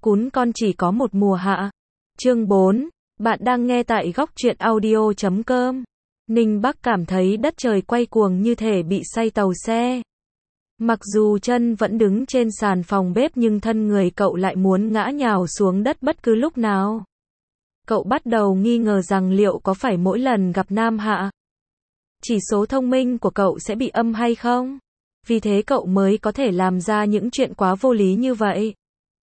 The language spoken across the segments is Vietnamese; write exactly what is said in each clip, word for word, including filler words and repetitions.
Cún con chỉ có một mùa hạ. Chương bốn. Bạn đang nghe tại góc truyện audio chấm com. Ninh Bắc cảm thấy đất trời quay cuồng như thể bị say tàu xe. Mặc dù chân vẫn đứng trên sàn phòng bếp nhưng thân người cậu lại muốn ngã nhào xuống đất bất cứ lúc nào. Cậu bắt đầu nghi ngờ rằng liệu có phải mỗi lần gặp Nam Hạ, chỉ số thông minh của cậu sẽ bị âm hay không? Vì thế cậu mới có thể làm ra những chuyện quá vô lý như vậy.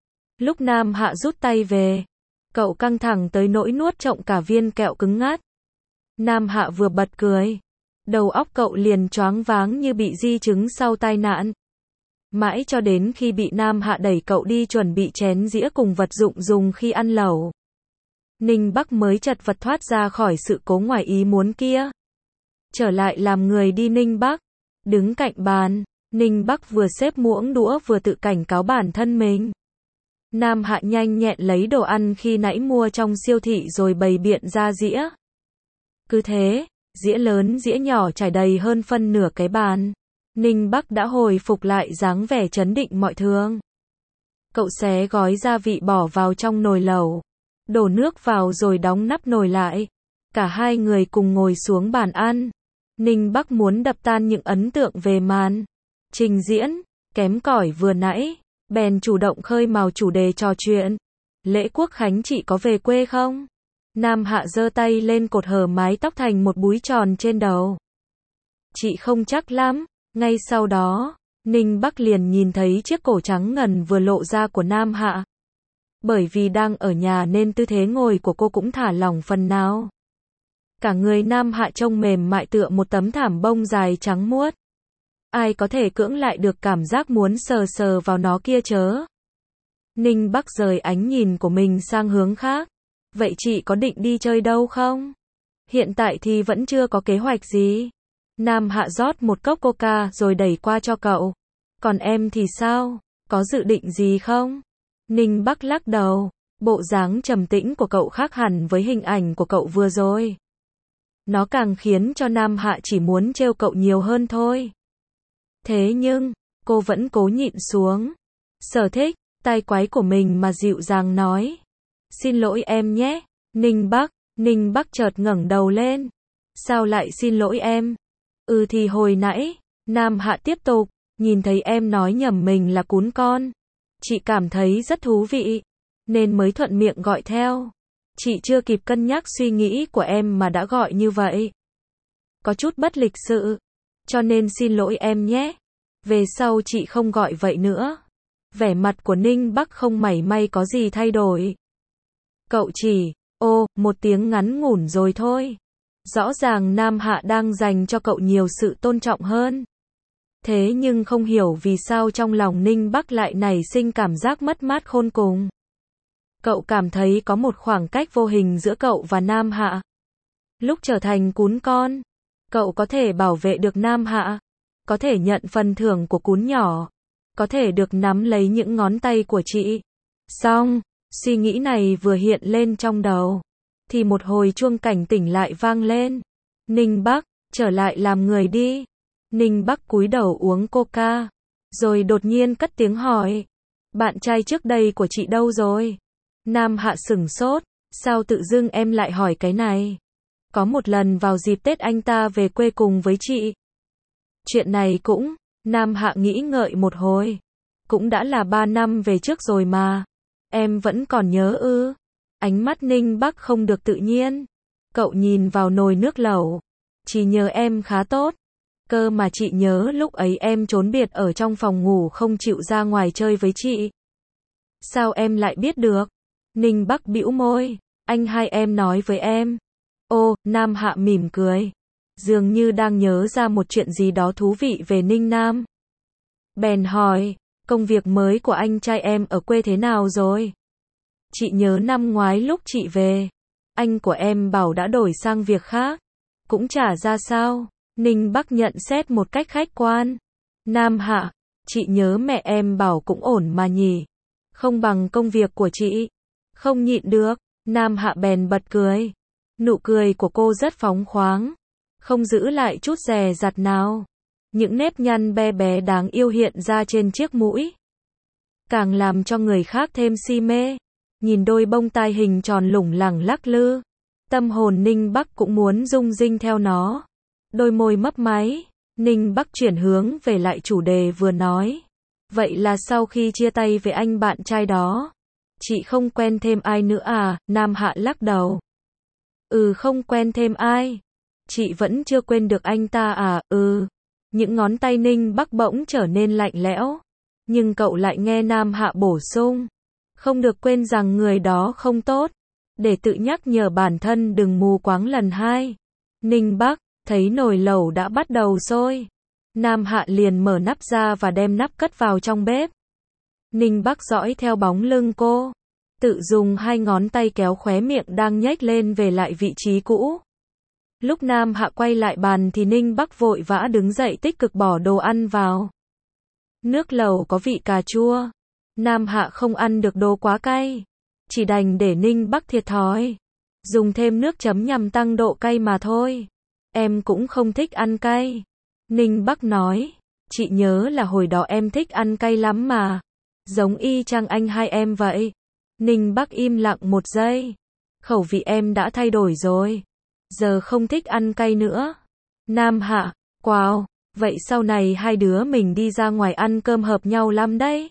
Lúc Nam Hạ rút tay về, cậu căng thẳng tới nỗi nuốt trọn cả viên kẹo cứng ngắt. Nam Hạ vừa bật cười, đầu óc cậu liền choáng váng như bị di chứng sau tai nạn. Mãi cho đến khi bị Nam Hạ đẩy cậu đi chuẩn bị chén dĩa cùng vật dụng dùng khi ăn lẩu, Ninh Bắc mới chật vật thoát ra khỏi sự cố ngoài ý muốn kia. Trở lại làm người đi Ninh Bắc, đứng cạnh bàn, Ninh Bắc vừa xếp muỗng đũa vừa tự cảnh cáo bản thân mình. Nam Hạ nhanh nhẹn lấy đồ ăn khi nãy mua trong siêu thị rồi bày biện ra dĩa. Cứ thế, dĩa lớn dĩa nhỏ trải đầy hơn phân nửa cái bàn. Ninh Bắc đã hồi phục lại dáng vẻ trấn định mọi thường. Cậu xé gói gia vị bỏ vào trong nồi lẩu, đổ nước vào rồi đóng nắp nồi lại. Cả hai người cùng ngồi xuống bàn ăn. Ninh Bắc muốn đập tan những ấn tượng về màn trình diễn kém cỏi vừa nãy, bèn chủ động khơi mào chủ đề trò chuyện. Lễ Quốc Khánh chị có về quê không? Nam Hạ giơ tay lên cột hở mái tóc thành một búi tròn trên đầu. Chị không chắc lắm. Ngay sau đó, Ninh Bắc liền nhìn thấy chiếc cổ trắng ngần vừa lộ ra của Nam Hạ. Bởi vì đang ở nhà nên tư thế ngồi của cô cũng thả lỏng phần nào. Cả người Nam Hạ trông mềm mại tựa một tấm thảm bông dài trắng muốt. Ai có thể cưỡng lại được cảm giác muốn sờ sờ vào nó kia chớ. Ninh Bắc rời ánh nhìn của mình sang hướng khác. Vậy chị có định đi chơi đâu không? Hiện tại thì vẫn chưa có kế hoạch gì. Nam Hạ rót một cốc coca rồi đẩy qua cho cậu. Còn em thì sao? Có dự định gì không? Ninh Bắc lắc đầu. Bộ dáng trầm tĩnh của cậu khác hẳn với hình ảnh của cậu vừa rồi. Nó càng khiến cho Nam Hạ chỉ muốn trêu cậu nhiều hơn thôi. Thế nhưng, cô vẫn cố nhịn xuống. Sở thích, tai quái của mình mà dịu dàng nói. Xin lỗi em nhé, Ninh Bắc. Ninh Bắc chợt ngẩng đầu lên. Sao lại xin lỗi em? Ừ thì hồi nãy, Nam Hạ tiếp tục, nhìn thấy em nói nhầm mình là cún con. Chị cảm thấy rất thú vị, nên mới thuận miệng gọi theo. Chị chưa kịp cân nhắc suy nghĩ của em mà đã gọi như vậy. Có chút bất lịch sự, cho nên xin lỗi em nhé. Về sau chị không gọi vậy nữa. Vẻ mặt của Ninh Bắc không mảy may có gì thay đổi. Cậu chỉ, ô, một tiếng ngắn ngủn rồi thôi. Rõ ràng Nam Hạ đang dành cho cậu nhiều sự tôn trọng hơn. Thế nhưng không hiểu vì sao trong lòng Ninh Bắc lại nảy sinh cảm giác mất mát khôn cùng. Cậu cảm thấy có một khoảng cách vô hình giữa cậu và Nam Hạ. Lúc trở thành cún con, cậu có thể bảo vệ được Nam Hạ, có thể nhận phần thưởng của cún nhỏ, có thể được nắm lấy những ngón tay của chị. Xong, suy nghĩ này vừa hiện lên trong đầu, thì một hồi chuông cảnh tỉnh lại vang lên. Ninh Bắc, trở lại làm người đi. Ninh Bắc cúi đầu uống coca, rồi đột nhiên cất tiếng hỏi. Bạn trai trước đây của chị đâu rồi? Nam Hạ sửng sốt, sao tự dưng em lại hỏi cái này? Có một lần vào dịp Tết anh ta về quê cùng với chị. Chuyện này cũng, Nam Hạ nghĩ ngợi một hồi. Cũng đã là ba năm về trước rồi mà. Em vẫn còn nhớ ư? Ánh mắt Ninh Bắc không được tự nhiên. Cậu nhìn vào nồi nước lẩu. Chỉ nhớ em khá tốt. Cơ mà chị nhớ lúc ấy em trốn biệt ở trong phòng ngủ không chịu ra ngoài chơi với chị. Sao em lại biết được? Ninh Bắc bĩu môi. Anh hai em nói với em. Ô, Nam Hạ mỉm cười. Dường như đang nhớ ra một chuyện gì đó thú vị về Ninh Nam. Bèn hỏi, công việc mới của anh trai em ở quê thế nào rồi? Chị nhớ năm ngoái lúc chị về, anh của em bảo đã đổi sang việc khác. Cũng chả ra sao. Ninh Bắc nhận xét một cách khách quan. Nam Hạ, chị nhớ mẹ em bảo cũng ổn mà nhỉ. Không bằng công việc của chị. Không nhịn được, Nam Hạ bèn bật cười. Nụ cười của cô rất phóng khoáng, không giữ lại chút dè dặt nào. Những nếp nhăn be bé đáng yêu hiện ra trên chiếc mũi. càng làm cho người khác thêm si mê. Nhìn đôi bông tai hình tròn lủng lẳng lắc lư, tâm hồn Ninh Bắc cũng muốn rung rinh theo nó. Đôi môi mấp máy, Ninh Bắc chuyển hướng về lại chủ đề vừa nói. Vậy là sau khi chia tay với anh bạn trai đó, chị không quen thêm ai nữa à? Nam Hạ lắc đầu. Ừ, không quen thêm ai. Chị vẫn chưa quên được anh ta à? Ừ. Những ngón tay Ninh Bắc bỗng trở nên lạnh lẽo. Nhưng cậu lại nghe Nam Hạ bổ sung. Không được quên rằng người đó không tốt. Để tự nhắc nhở bản thân đừng mù quáng lần hai. Ninh Bắc thấy nồi lẩu đã bắt đầu sôi. Nam Hạ liền mở nắp ra và đem nắp cất vào trong bếp. Ninh Bắc dõi theo bóng lưng cô, tự dùng hai ngón tay kéo khóe miệng đang nhếch lên về lại vị trí cũ. Lúc Nam Hạ quay lại bàn thì Ninh Bắc vội vã đứng dậy tích cực bỏ đồ ăn vào. Nước lẩu có vị cà chua. Nam Hạ không ăn được đồ quá cay, chỉ đành để Ninh Bắc thiệt thòi. Dùng thêm nước chấm nhằm tăng độ cay mà thôi. Em cũng không thích ăn cay. Ninh Bắc nói, chị nhớ là hồi đó em thích ăn cay lắm mà. Giống y chang anh hai em vậy. Ninh Bắc im lặng một giây. Khẩu vị em đã thay đổi rồi. Giờ không thích ăn cay nữa. Nam Hạ, wow, vậy sau này hai đứa mình đi ra ngoài ăn cơm hợp nhau lắm đấy.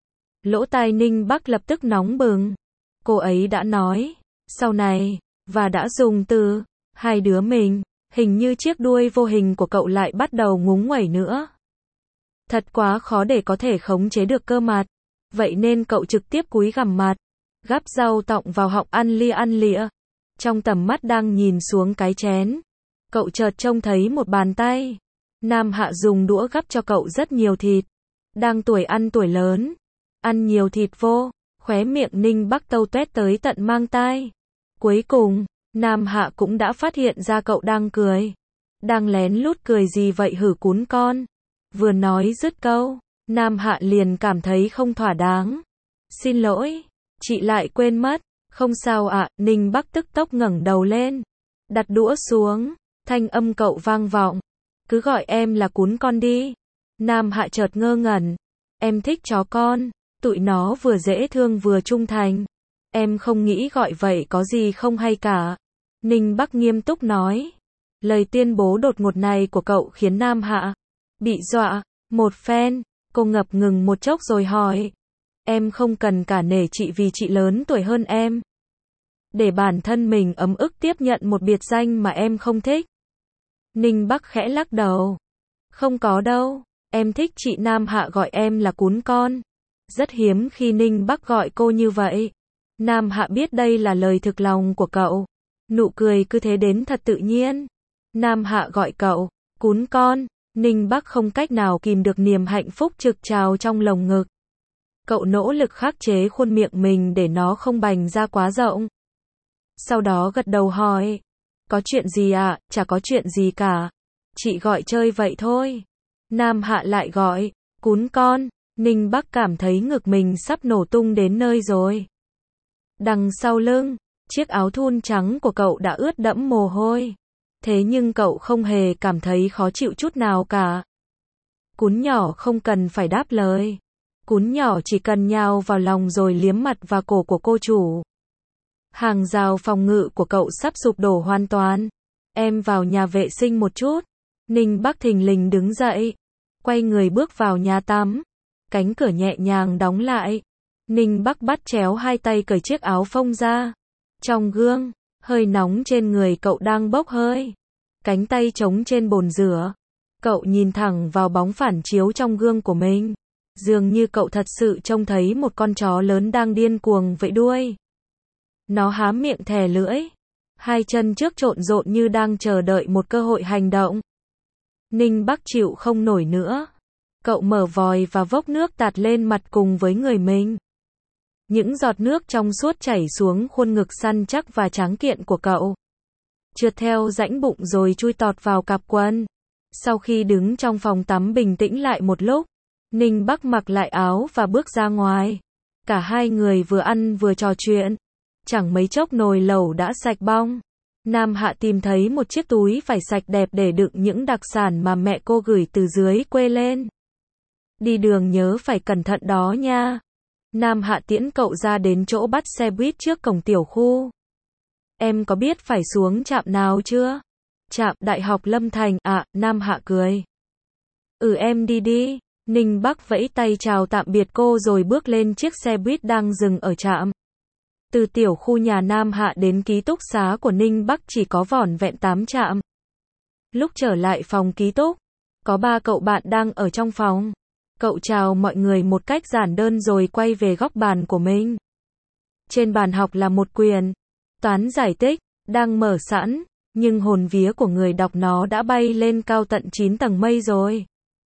Lỗ tai Ninh Bắc lập tức nóng bừng. Cô ấy đã nói, sau này, và đã dùng từ, hai đứa mình. Hình như chiếc đuôi vô hình của cậu lại bắt đầu ngúng nguẩy nữa. Thật quá khó để có thể khống chế được cơ mặt. Vậy nên cậu trực tiếp cúi gằm mặt, gắp rau tọng vào họng ăn lia ăn lịa. Trong tầm mắt đang nhìn xuống cái chén, cậu chợt trông thấy một bàn tay. Nam Hạ dùng đũa gắp cho cậu rất nhiều thịt. Đang tuổi ăn tuổi lớn, ăn nhiều thịt vô, khóe miệng Ninh Bắc tâu tuét tới tận mang tai. Cuối cùng, Nam Hạ cũng đã phát hiện ra cậu đang cười. Đang lén lút cười gì vậy hử cún con? Vừa nói dứt câu, Nam Hạ liền cảm thấy không thỏa đáng. Xin lỗi, chị lại quên mất. Không sao ạ, à, Ninh Bắc tức tốc ngẩng đầu lên. Đặt đũa xuống, thanh âm cậu vang vọng. Cứ gọi em là cún con đi. Nam Hạ chợt ngơ ngẩn. Em thích chó con, tụi nó vừa dễ thương vừa trung thành. Em không nghĩ gọi vậy có gì không hay cả. Ninh Bắc nghiêm túc nói. Lời tuyên bố đột ngột này của cậu khiến Nam Hạ bị dọa một phen. Cô ngập ngừng một chốc rồi hỏi. Em không cần cả nể chị vì chị lớn tuổi hơn em. Để bản thân mình ấm ức tiếp nhận một biệt danh mà em không thích. Ninh Bắc khẽ lắc đầu. Không có đâu, em thích chị. Nam Hạ gọi em là cún con. Rất hiếm khi Ninh Bắc gọi cô như vậy. Nam Hạ biết đây là lời thực lòng của cậu. Nụ cười cứ thế đến thật tự nhiên. Nam Hạ gọi cậu cún con. Ninh Bắc không cách nào kìm được niềm hạnh phúc trực trào trong lồng ngực. Cậu nỗ lực khắc chế khuôn miệng mình để nó không bành ra quá rộng. Sau đó gật đầu hỏi. Có chuyện gì ạ? À? Chả có chuyện gì cả. Chị gọi chơi vậy thôi. Nam Hạ lại gọi cún con. Ninh Bắc cảm thấy ngực mình sắp nổ tung đến nơi rồi. Đằng sau lưng, chiếc áo thun trắng của cậu đã ướt đẫm mồ hôi. Thế nhưng cậu không hề cảm thấy khó chịu chút nào cả. Cún nhỏ không cần phải đáp lời. Cún nhỏ chỉ cần nhào vào lòng rồi liếm mặt và cổ của cô chủ. Hàng rào phòng ngự của cậu sắp sụp đổ hoàn toàn. Em vào nhà vệ sinh một chút. Ninh Bắc thình lình đứng dậy. Quay người bước vào nhà tắm. Cánh cửa nhẹ nhàng đóng lại. Ninh Bắc bắt chéo hai tay cởi chiếc áo phông ra. Trong gương, hơi nóng trên người cậu đang bốc hơi. Cánh tay trống trên bồn rửa. Cậu nhìn thẳng vào bóng phản chiếu trong gương của mình. Dường như cậu thật sự trông thấy một con chó lớn đang điên cuồng vẫy đuôi. Nó há miệng thè lưỡi. Hai chân trước trộn rộn như đang chờ đợi một cơ hội hành động. Ninh Bắc chịu không nổi nữa. Cậu mở vòi và vốc nước tạt lên mặt cùng với người mình. Những giọt nước trong suốt chảy xuống khuôn ngực săn chắc và tráng kiện của cậu. Trượt theo rãnh bụng rồi chui tọt vào cặp quần. Sau khi đứng trong phòng tắm bình tĩnh lại một lúc, Ninh Bắc mặc lại áo và bước ra ngoài. Cả hai người vừa ăn vừa trò chuyện. Chẳng mấy chốc nồi lẩu đã sạch bong. Nam Hạ tìm thấy một chiếc túi vải sạch đẹp để đựng những đặc sản mà mẹ cô gửi từ dưới quê lên. Đi đường nhớ phải cẩn thận đó nha. Nam Hạ tiễn cậu ra đến chỗ bắt xe buýt trước cổng tiểu khu. Em có biết phải xuống trạm nào chưa? Trạm Đại học Lâm Thành ạ, à, Nam Hạ cười. Ừ em đi đi. Ninh Bắc vẫy tay chào tạm biệt cô rồi bước lên chiếc xe buýt đang dừng ở trạm. Từ tiểu khu nhà Nam Hạ đến ký túc xá của Ninh Bắc chỉ có vỏn vẹn tám trạm. Lúc trở lại phòng ký túc, có ba cậu bạn đang ở trong phòng. Cậu chào mọi người một cách giản đơn rồi quay về góc bàn của mình. Trên bàn học là một quyển toán giải tích, đang mở sẵn, nhưng hồn vía của người đọc nó đã bay lên cao tận chín tầng mây rồi.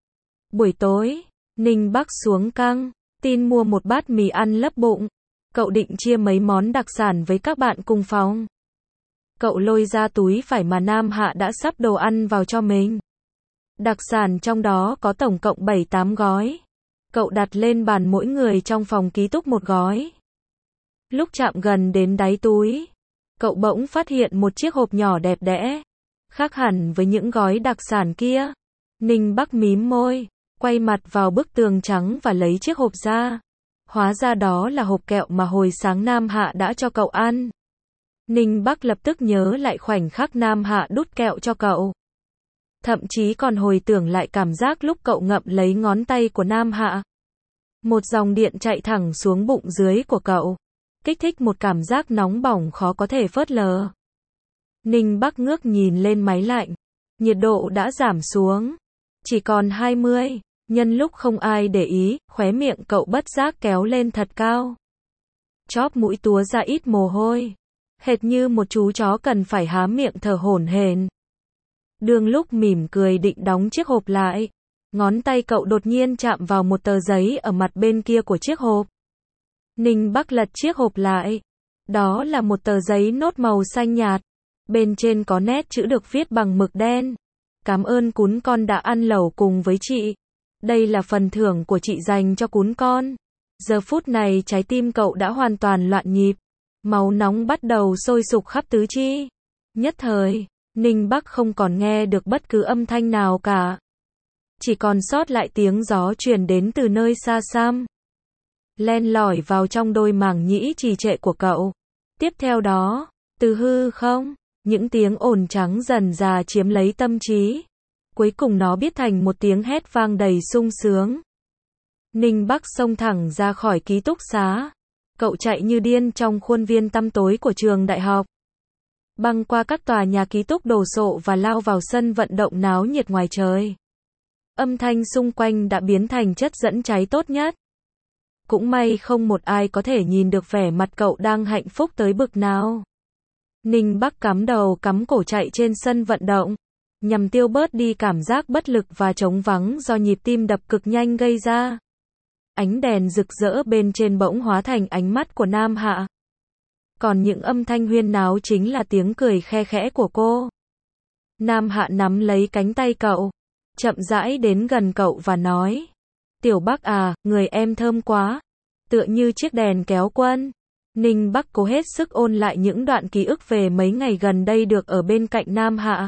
Buổi tối, Ninh Bắc xuống căng tin mua một bát mì ăn lấp bụng. Cậu định chia mấy món đặc sản với các bạn cùng phòng. Cậu lôi ra túi phải mà Nam Hạ đã sắp đồ ăn vào cho mình. Đặc sản trong đó có tổng cộng bảy tám gói. Cậu đặt lên bàn mỗi người trong phòng ký túc một gói. Lúc chạm gần đến đáy túi, cậu bỗng phát hiện một chiếc hộp nhỏ đẹp đẽ, khác hẳn với những gói đặc sản kia. Ninh Bắc mím môi, quay mặt vào bức tường trắng và lấy chiếc hộp ra. Hóa ra đó là hộp kẹo mà hồi sáng Nam Hạ đã cho cậu ăn. Ninh Bắc lập tức nhớ lại khoảnh khắc Nam Hạ đút kẹo cho cậu. Thậm chí còn hồi tưởng lại cảm giác lúc cậu ngậm lấy ngón tay của Nam Hạ. Một dòng điện chạy thẳng xuống bụng dưới của cậu, kích thích một cảm giác nóng bỏng khó có thể phớt lờ. Ninh Bắc ngước nhìn lên máy lạnh. Nhiệt độ đã giảm xuống. Chỉ còn hai mươi. Nhân lúc không ai để ý, khóe miệng cậu bất giác kéo lên thật cao. Chóp mũi túa ra ít mồ hôi. Hệt như một chú chó cần phải há miệng thở hổn hển. Đường lúc mỉm cười định đóng chiếc hộp lại. Ngón tay cậu đột nhiên chạm vào một tờ giấy ở mặt bên kia của chiếc hộp. Ninh Bắc lật chiếc hộp lại. Đó là một tờ giấy nốt màu xanh nhạt. Bên trên có nét chữ được viết bằng mực đen. Cảm ơn cún con đã ăn lẩu cùng với chị. Đây là phần thưởng của chị dành cho cún con. Giờ phút này trái tim cậu đã hoàn toàn loạn nhịp. Máu nóng bắt đầu sôi sục khắp tứ chi. Nhất thời, Ninh Bắc không còn nghe được bất cứ âm thanh nào cả. Chỉ còn sót lại tiếng gió truyền đến từ nơi xa xăm. Len lỏi vào trong đôi màng nhĩ trì trệ của cậu. Tiếp theo đó, từ hư không, những tiếng ồn trắng dần dà chiếm lấy tâm trí. Cuối cùng nó biến thành một tiếng hét vang đầy sung sướng. Ninh Bắc xông thẳng ra khỏi ký túc xá. Cậu chạy như điên trong khuôn viên tăm tối của trường đại học. Băng qua các tòa nhà ký túc đồ sộ và lao vào sân vận động náo nhiệt ngoài trời. Âm thanh xung quanh đã biến thành chất dẫn cháy tốt nhất. Cũng may không một ai có thể nhìn được vẻ mặt cậu đang hạnh phúc tới bực nào. Ninh Bắc cắm đầu cắm cổ chạy trên sân vận động, nhằm tiêu bớt đi cảm giác bất lực và trống vắng do nhịp tim đập cực nhanh gây ra. Ánh đèn rực rỡ bên trên bỗng hóa thành ánh mắt của Nam Hạ. Còn những âm thanh huyên náo chính là tiếng cười khe khẽ của cô. Nam Hạ nắm lấy cánh tay cậu, chậm rãi đến gần cậu và nói: Tiểu Bắc à, người em thơm quá. Tựa như chiếc đèn kéo quân. Ninh Bắc cố hết sức ôn lại những đoạn ký ức về mấy ngày gần đây được ở bên cạnh Nam Hạ.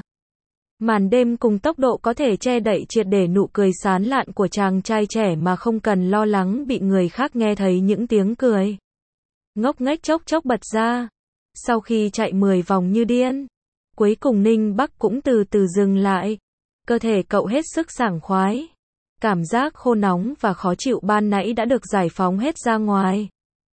Màn đêm cùng tốc độ có thể che đậy triệt để nụ cười sán lạn của chàng trai trẻ mà không cần lo lắng bị người khác nghe thấy những tiếng cười ngốc nghếch chốc chốc bật ra. Sau khi chạy mười vòng như điên, cuối cùng Ninh Bắc cũng từ từ dừng lại. Cơ thể cậu hết sức sảng khoái. Cảm giác khô nóng và khó chịu ban nãy đã được giải phóng hết ra ngoài.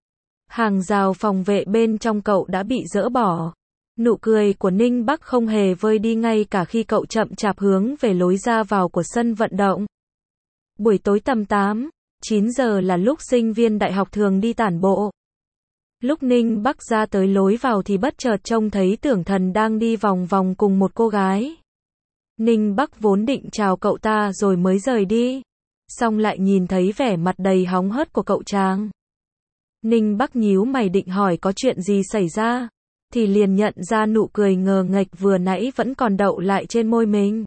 Hàng rào phòng vệ bên trong cậu đã bị dỡ bỏ. Nụ cười của Ninh Bắc không hề vơi đi ngay cả khi cậu chậm chạp hướng về lối ra vào của sân vận động. Buổi tối tầm tám, chín giờ là lúc sinh viên đại học thường đi tản bộ. Lúc Ninh Bắc ra tới lối vào thì bất chợt trông thấy Tưởng Thần đang đi vòng vòng cùng một cô gái. Ninh Bắc vốn định chào cậu ta rồi mới rời đi, xong lại nhìn thấy vẻ mặt đầy hóng hớt của cậu chàng. Ninh Bắc nhíu mày định hỏi có chuyện gì xảy ra, thì liền nhận ra nụ cười ngờ nghệch vừa nãy vẫn còn đậu lại trên môi mình.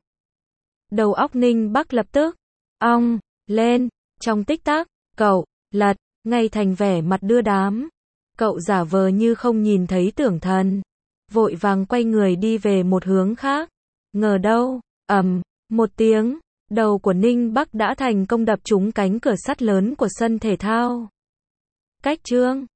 Đầu óc Ninh Bắc lập tức ong lên, trong tích tắc, cậu lật ngay thành vẻ mặt đưa đám. Cậu giả vờ như không nhìn thấy Tưởng Thần, vội vàng quay người đi về một hướng khác. Ngờ đâu, ầm, một tiếng, đầu của Ninh Bắc đã thành công đập trúng cánh cửa sắt lớn của sân thể thao. Cách chương